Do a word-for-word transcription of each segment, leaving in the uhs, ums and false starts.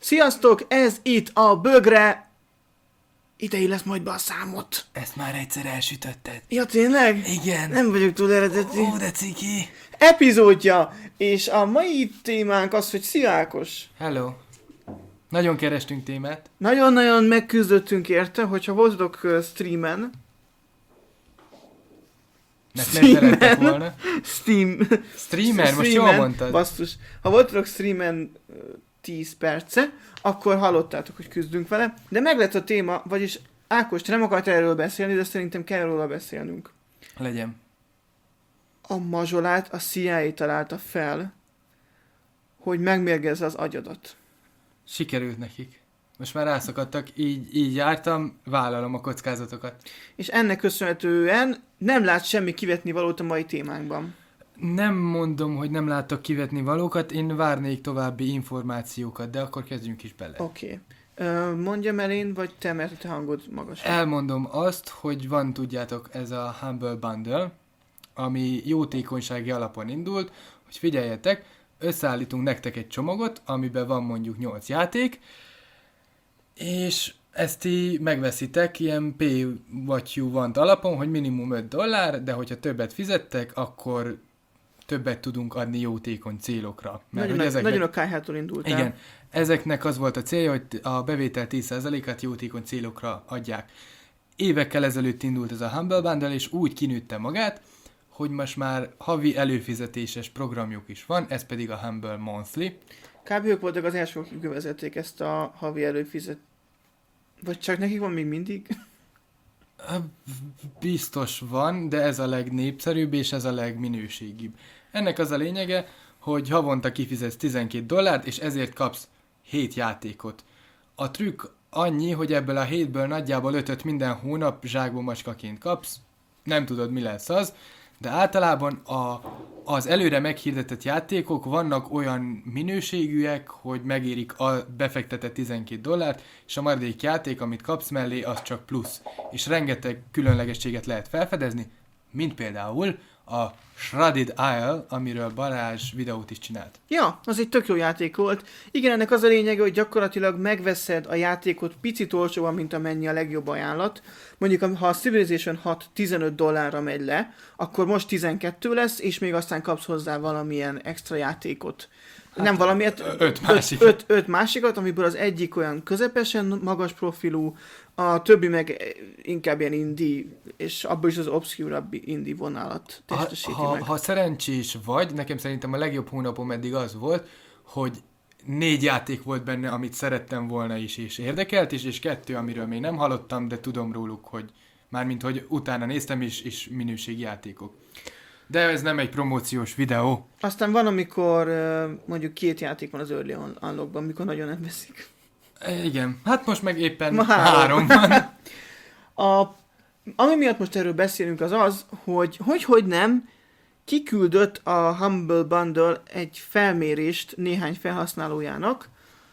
Sziasztok, ez itt a Bögre... Idei lesz majd be a számot. Ezt már egyszer elsütötted. Ja, tényleg? Igen. Nem vagyok túl eredeti. Ó, de ciki. Epizódja! És a mai témánk az, hogy Szia Ákos. Hello. Nagyon kerestünk témát. Nagyon-nagyon megküzdöttünk érte, hogyha voltatok uh, streamen. Mert nem szerettek volna. Steam. Streamer, most jól mondtad. Basszus. Ha voltatok streamen uh, tíz perce, akkor hallottátok, hogy küzdünk vele. De meg lett a téma, vagyis Ákos, te nem akartál erről beszélni, de szerintem kell róla beszélnünk. Legyen. A mazsolát a C I A találta fel, hogy megmérgezze az agyadat. Sikerült nekik. Most már rászakadtak, így, így jártam, vállalom a kockázatokat. És ennek köszönhetően nem lát semmi kivetni valót a mai témánkban. Nem mondom, hogy nem láttak kivetni valókat, én várnék további információkat, de akkor kezdjünk is bele. Oké. Okay. Mondjam el én, vagy te, mert a te hangod magas. Elmondom azt, hogy van, tudjátok, ez a Humble Bundle, ami jótékonysági alapon indult, hogy figyeljetek, összeállítunk nektek egy csomagot, amiben van mondjuk nyolc játék, és ezt ti megveszitek ilyen pay what you want alapon, hogy minimum öt dollár, de hogyha többet fizettek, akkor többet tudunk adni jótékony célokra. Mert nagyon, ezeknek, nagyon a kályhától indultál. Igen, ezeknek az volt a célja, hogy a bevétel tíz százalékát jótékony célokra adják. Évekkel ezelőtt indult ez a Humble Bundle, és úgy kinőtte magát, hogy most már havi előfizetéses programjuk is van, ez pedig a Humble Monthly. Kb. Ők voltak az elsők, akik bevezették ezt a havi előfizet... Vagy csak nekik van még mindig? Biztos van, de ez a legnépszerűbb, és ez a legminőségibb. Ennek az a lényege, hogy havonta kifizetsz tizenkét dollárt, és ezért kapsz hét játékot. A trükk annyi, hogy ebből a hétből nagyjából ötöt minden hónap zsákba macskaként kapsz, nem tudod, mi lesz az, de általában a, az előre meghirdetett játékok vannak olyan minőségűek, hogy megérik a befektetett tizenkét dollárt, és a maradék játék, amit kapsz mellé, az csak plusz. És rengeteg különlegességet lehet felfedezni, mint például a Shrouded Isle, amiről Balázs videót is csinált. Ja, az egy tök jó játék volt. Igen, ennek az a lényege, hogy gyakorlatilag megveszed a játékot picit olcsóban, mint amennyi a legjobb ajánlat. Mondjuk, ha a Civilization hat tizenöt dollárra megy le, akkor most tizenkettő lesz, és még aztán kapsz hozzá valamilyen extra játékot. Hát nem valamiért, öt másikat. Öt, öt, öt másikat, amiből az egyik olyan közepesen magas profilú, a többi meg inkább ilyen indie, és abból is az obscure indie vonalat testesíti ha, meg. Ha szerencsés vagy, nekem szerintem a legjobb hónapom eddig az volt, hogy négy játék volt benne, amit szerettem volna is, és érdekelt is, és kettő, amiről még nem hallottam, de tudom róluk, hogy mármint, hogy utána néztem is, és minőségi játékok. De ez nem egy promóciós videó. Aztán van, amikor mondjuk két játék van az Early Unlockban, amikor nagyon nem veszik. Igen, hát most meg éppen Ma három, három van. A, ami miatt most erről beszélünk az az, hogy hogy, hogy nem, kiküldött a Humble Bundle egy felmérést néhány felhasználójának,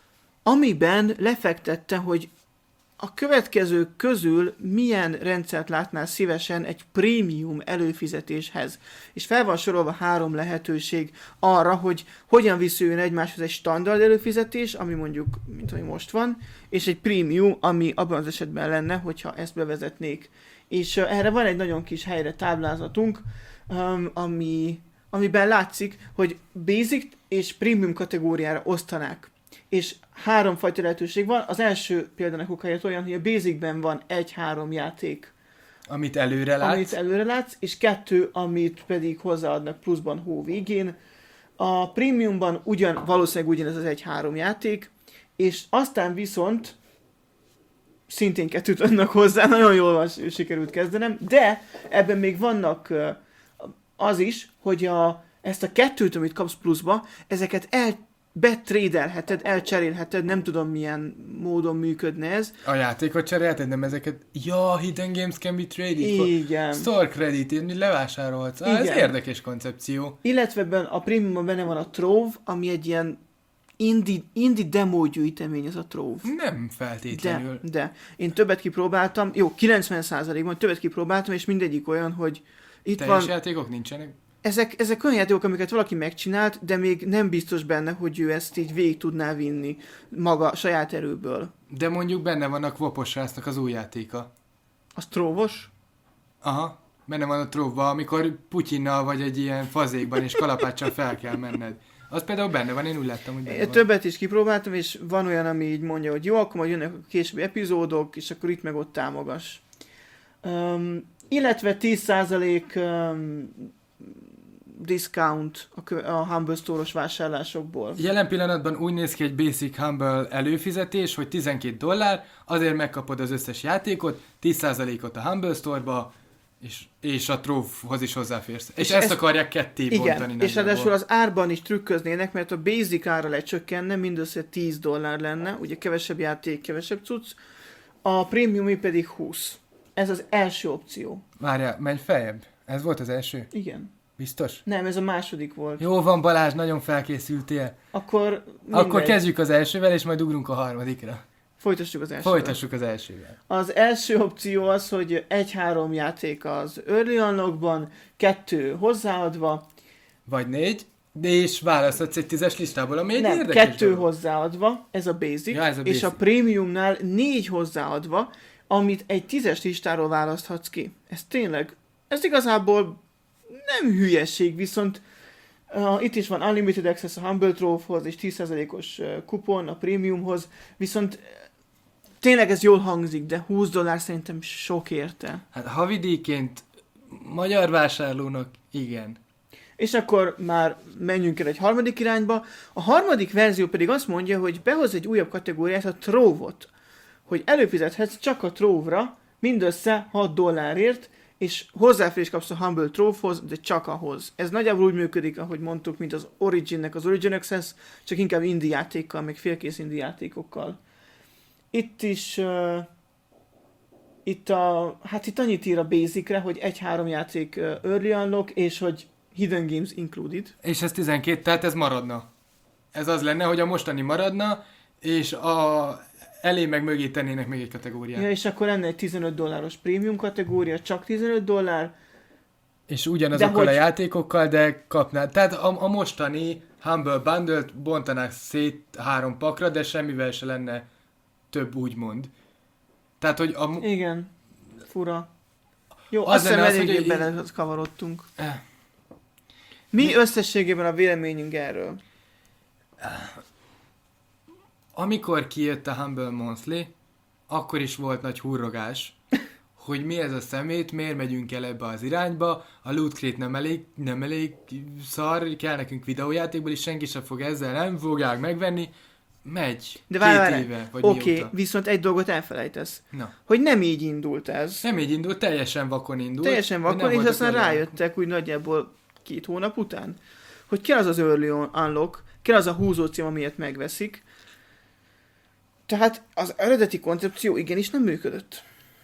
amiben lefektette, hogy a következők közül milyen rendszert látnál szívesen egy prémium előfizetéshez. És fel van sorolva három lehetőség arra, hogy hogyan viszüljön egymáshoz egy standard előfizetés, ami mondjuk, mint ami most van, és egy prémium, ami abban az esetben lenne, hogyha ezt bevezetnék. És uh, erre van egy nagyon kis helyre táblázatunk, um, ami, amiben látszik, hogy basic és premium kategóriára osztanák. És három fajta lehetőség van. Az első példának okáért olyan, hogy a basicben van egy-három játék, amit előre látsz. Amit előre látsz, és kettő, amit pedig hozzáadnak pluszban hó végén. A premiumban ugyan, valószínűleg ugyanez az egy-három játék, és aztán viszont szintén kettőt adnak hozzá, nagyon jól van, sikerült kezdenem, de ebben még vannak az is, hogy a, ezt a kettőt, amit kapsz pluszba, ezeket el betrédelheted, elcserélheted, nem tudom milyen módon működne ez. A játékot cserélheted, nem ezeket? Ja, hidden games can be traded. Igen. Store credit, én levásárolhatsz. Ah, ez érdekes koncepció. Illetve ebben a prémiumban benne van a Trove, ami egy ilyen indie, indie demo gyűjtemény, az a Trove. Nem feltétlenül. De, de. Én többet kipróbáltam, jó, kilencven százalékban többet kipróbáltam, és mindegyik olyan, hogy itt teljes van... játékok nincsenek? ezek, ezek olyan játékok, amiket valaki megcsinált, de még nem biztos benne, hogy ő ezt így végig tudná vinni maga saját erőből. De mondjuk benne van a Kvopos srácnak az új játéka. Az tróvos? Aha, benne van a tróvba, amikor Putyinnal vagy egy ilyen fazékban és kalapáccsal fel kell menned. Az például benne van, én úgy láttam, hogy benne Én van. többet is kipróbáltam, és van olyan, ami így mondja, hogy jó, akkor majd jönnek a későbbi epizódok, és akkor itt meg ott támogass. Um, illetve tíz százalék um, discount a, kö- a Humble Store-os vásárlásokból. Jelen pillanatban úgy néz ki egy Basic Humble előfizetés, hogy tizenkét dollár, azért megkapod az összes játékot, tíz százalékot a Humble Store-ba, és, és a trófhoz is hozzáférsz. És, és ezt, ezt akarják ketté igen, bontani. És ráadásul az árban is trükköznének, mert a Basic ára lecsökkenne, mindössze tíz dollár lenne, ugye kevesebb játék, kevesebb cucc, a Premium pedig húsz. Ez az első opció. Várjál, menj feljebb. Ez volt az első? Igen. Biztos? Nem, ez a második volt. Jó van, Balázs, nagyon felkészültél. Akkor mindegy. Akkor kezdjük az elsővel, és majd ugrunk a harmadikra. Folytassuk az elsővel. Folytassuk az elsővel. Az első opció az, hogy egy-három játék az Early Unlockban, kettő hozzáadva. Vagy négy, de és választhatsz egy tízes listából, ami egy Nem, érdekes kettő dolog. hozzáadva, ez a basic, Ja, ez a és basic. a Premiumnál négy hozzáadva, amit egy tízes listáról választhatsz ki. Ez tényleg, ez igazából nem hülyeség, viszont uh, itt is van Unlimited Access a Humble Trove-hoz, és tíz százalékos uh, kupon a Premiumhoz, viszont uh, tényleg ez jól hangzik, de húsz dollár szerintem sok érte. Hát havidíjként magyar vásárlónak igen. És akkor már menjünk el egy harmadik irányba. A harmadik verzió pedig azt mondja, hogy behoz egy újabb kategóriát, a Trove-ot. Hogy előfizethetsz csak a Trove-ra, mindössze hat dollárért, és hozzáférés kapsz a Humble Trove-hoz, de csak ahhoz. Ez nagyjából úgy működik, ahogy mondtuk, mint az Originnek az Origin Access, csak inkább indie játékkal, meg félkész indie játékokkal. Itt is... Uh, itt a... Hát itt annyit ír a Basic-re, hogy egy-három játék uh, Early Unlock, és hogy Hidden Games Included. És ez tizenkét, tehát ez maradna. Ez az lenne, hogy a mostani maradna, és a elé meg mögé tennének még egy kategóriát. Ja, és akkor lenne egy tizenöt dolláros prémium kategória, csak tizenöt dollár. És ugyanazokkal hogy... hogy- a játékokkal, de kapnál. Tehát a, a mostani Humble Bundle-t bontanák szét három pakra, de semmivel se lenne több, úgymond. Tehát, hogy a... Igen, fura. Jó, Az azt hiszem lenne az, eléggé hogy- bele kavarodtunk. Eh. Mi összességében a véleményünk erről? Amikor kijött a Humble Monthly, akkor is volt nagy hurrogás, hogy mi ez a szemét, miért megyünk el ebbe az irányba, a Loot Crate nem elég, nem elég szar, kell nekünk videójátékból is, senki sem fog ezzel, nem fogják megvenni, megy. De Két várj, várj. éve, vagy Oké, mióta. viszont egy dolgot elfelejtesz. Na, Hogy nem így indult ez. nem így indult, teljesen vakon indult. Teljesen hogy vakon, nem és voltak aztán vele. rájöttek úgy nagyjából két hónap után, hogy kell az az Early Unlock, kell az a húzócím, amilyet megveszik. Tehát az eredeti koncepció igenis nem működött.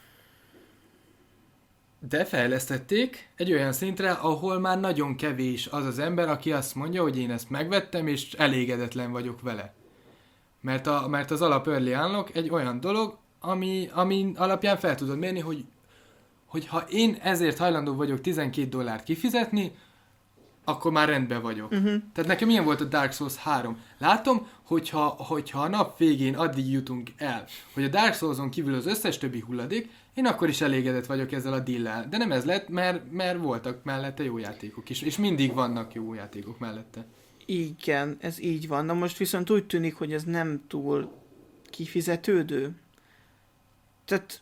De fejlesztették egy olyan szintre, ahol már nagyon kevés az az ember, aki azt mondja, hogy én ezt megvettem, és elégedetlen vagyok vele. Mert, a, mert az alap Early Unlock egy olyan dolog, ami, ami alapján fel tudod mérni, hogy, hogy ha én ezért hajlandó vagyok tizenkét dollárt kifizetni, akkor már rendben vagyok. Uh-huh. Tehát nekem ilyen volt a Dark Souls három. Látom, hogyha, hogyha a nap végén addig jutunk el, hogy a Dark Souls-on kívül az összes többi hulladék, én akkor is elégedett vagyok ezzel a deal-lel. De nem ez lett, mert, mert voltak mellette jó játékok is. És mindig vannak jó játékok mellette. Igen, ez így van. Na most viszont úgy tűnik, hogy ez nem túl kifizetődő. Tehát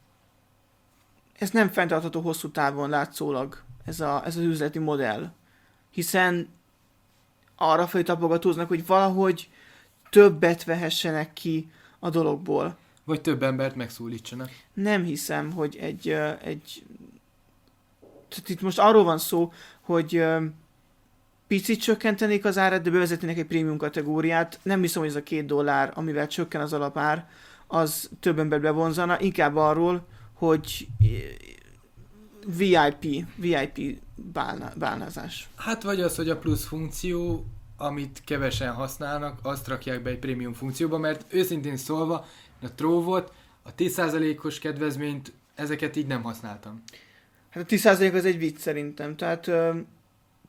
ez nem fenntartható hosszú távon látszólag, ez, a, ez az üzleti modell. Hiszen arra felé tapogatóznak, hogy valahogy többet vehessenek ki a dologból. Vagy több embert megszólítsanak. Nem hiszem, hogy egy, ö, egy... Tehát itt most arról van szó, hogy ö, picit csökkentenék az árát, de bevezetnének egy prémium kategóriát. Nem hiszem, hogy ez a két dollár, amivel csökken az alapár, az több ember bevonzana. Inkább arról, hogy vé i pé, vé i pé bálna, bálnázás. Hát vagy az, hogy a plusz funkció, amit kevesen használnak, azt rakják be egy prémium funkcióba, mert őszintén szólva, a Trove-ot, a tíz százalékos kedvezményt, ezeket így nem használtam. Hát a tíz százalék az egy vicc szerintem. Tehát ö,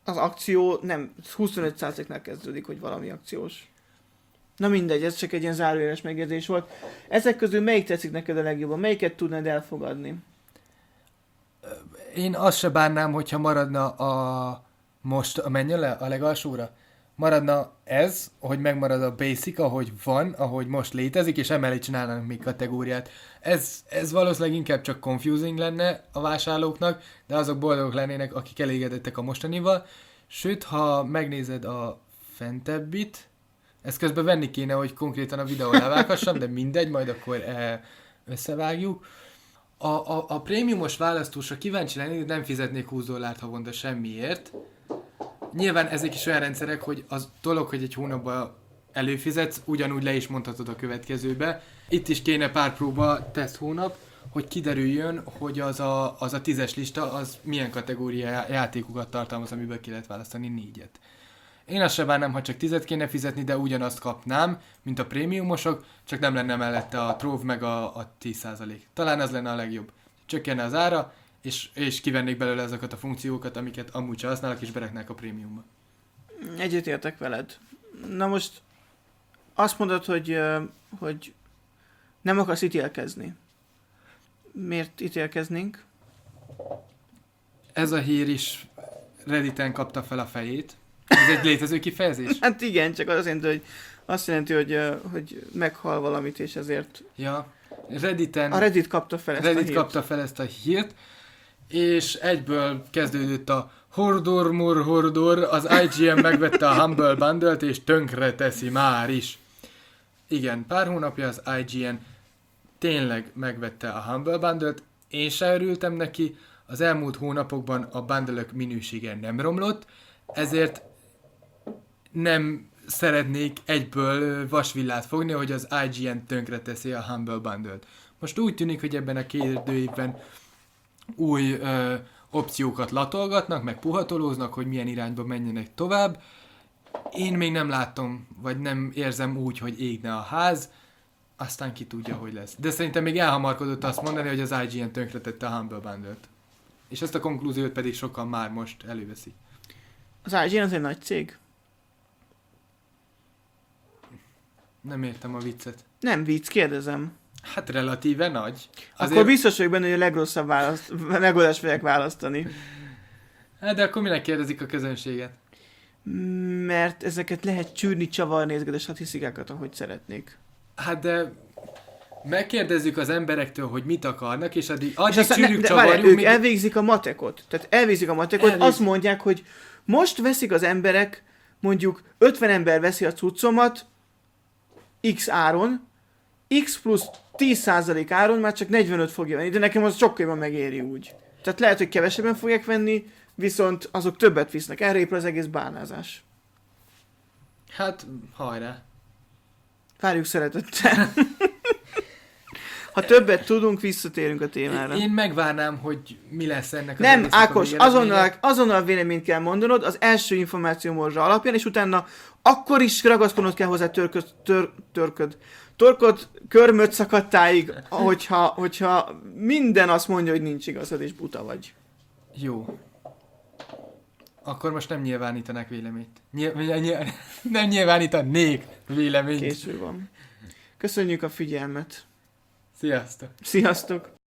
az akció nem huszonöt százaléknál kezdődik, hogy valami akciós. Na mindegy, ez csak egy ilyen zárójeles megjegyzés volt. Ezek közül melyik tetszik neked a legjobban? Melyiket tudnád elfogadni? Én azt se bánnám, hogyha maradna a... Most, menjön le a legalsóra? Maradna ez, hogy megmarad a basic, ahogy van, ahogy most létezik, és emellé csinálnak még kategóriát. Ez, ez valószínűleg inkább csak confusing lenne a vásárlóknak, de azok boldogok lennének, akik elégedettek a mostanival. Sőt, ha megnézed a fentebbit, ezt közben venni kéne, hogy konkrétan a videó levághassam, de mindegy, majd akkor e, összevágjuk. A, a, a prémiumos választósra kíváncsi lennék, de nem fizetnék húsz dollárt havonta semmiért. Nyilván ezek is olyan rendszerek, hogy az dolog, hogy egy hónapban előfizetsz, ugyanúgy le is mondhatod a következőbe. Itt is kéne pár próba teszt hónap, hogy kiderüljön, hogy az a, az a tízes lista, az milyen kategória játékokat tartalmaz, amiből ki lehet választani négyet. Én azt se bánnám, ha csak tízet kéne fizetni, de ugyanazt kapnám, mint a prémiumosok, csak nem lenne mellette a tróf meg a, a tíz százalék. Talán az lenne a legjobb. Csökkenne az ára, és, és kivennék belőle ezeket a funkciókat, amiket amúgy se használok, és bereknák a prémiumba. Egyetértek veled. Na most azt mondod, hogy, hogy nem akarsz ítélkezni. Miért ítélkeznénk? Ez a hír is Redditen kapta fel a fejét. Ez egy létező kifejezés? Hát igen, csak azt jelenti, hogy, azt jelenti, hogy, hogy meghal valamit, és ezért... Ja, Redditen... A Reddit kapta fel ezt Reddit a hírt. kapta fel ezt a hírt, és egyből kezdődött a Hordor mur hordor, az I G N megvette a Humble Bundle-t, és tönkre teszi már is. Igen, pár hónapja az I G N tényleg megvette a Humble Bundle-t, én se örültem neki, az elmúlt hónapokban a bundle-ök minősége nem romlott, ezért nem szeretnék egyből vasvillát fogni, hogy az I G N tönkre teszi a Humble Bundle-t. Most úgy tűnik, hogy ebben a kérdőívben új ö, opciókat latolgatnak, meg puhatolóznak, hogy milyen irányba menjenek tovább. Én még nem látom, vagy nem érzem úgy, hogy égne a ház, aztán ki tudja, hogy lesz. De szerintem még elhamarkodott azt mondani, hogy az I G N tönkretette a Humble Bundle-t. És ezt a konklúziót pedig sokan már most előveszik. Az I G N az egy nagy cég. Nem értem a viccet. Nem vicc, kérdezem. Hát relatíve nagy. Azért... Akkor biztos vagyok benne, hogy a legrosszabb választ, megoldást fogják választani. Hát de akkor minek kérdezik a közönséget? Mert ezeket lehet csűrni, csavarni ezeket a statisztikákat, ahogy szeretnék. Hát de megkérdezzük az emberektől, hogy mit akarnak, és addig, addig és csűrjük, ne, csavarjuk. Várjál, ők még... elvégzik a matekot. Tehát elvégzik a matekot, Elvégzik. Azt mondják, hogy most veszik az emberek, mondjuk ötven ember veszi a cuccomat X áron, X plusz tíz százalék áron már csak negyvenöt fogja venni, de nekem az sokkal jobban megéri úgy. Tehát lehet, hogy kevesebben fogják venni, viszont azok többet visznek. Erre épül az egész bánázás. Hát, hajrá. Várjuk szeretettel. Ha többet tudunk, visszatérünk a témára. Én megvárnám, hogy mi lesz ennek az Nem, egésznek Ákos, a végeredménye. azonnal, azonnal véleményt kell mondanod az első információmorra alapján, és utána akkor is ragaszkodnod kell hozzá törköd, tör, törköd, torkod, körmöd szakadtáig, hogyha, hogyha minden azt mondja, hogy nincs igazad, és buta vagy. Jó. Akkor most nem nyilvánítanak véleményt. Nyilv, nyilv, nem nyilvánítanék véleményt. Készül van. Köszönjük a figyelmet. Sziasztok! Sziasztok!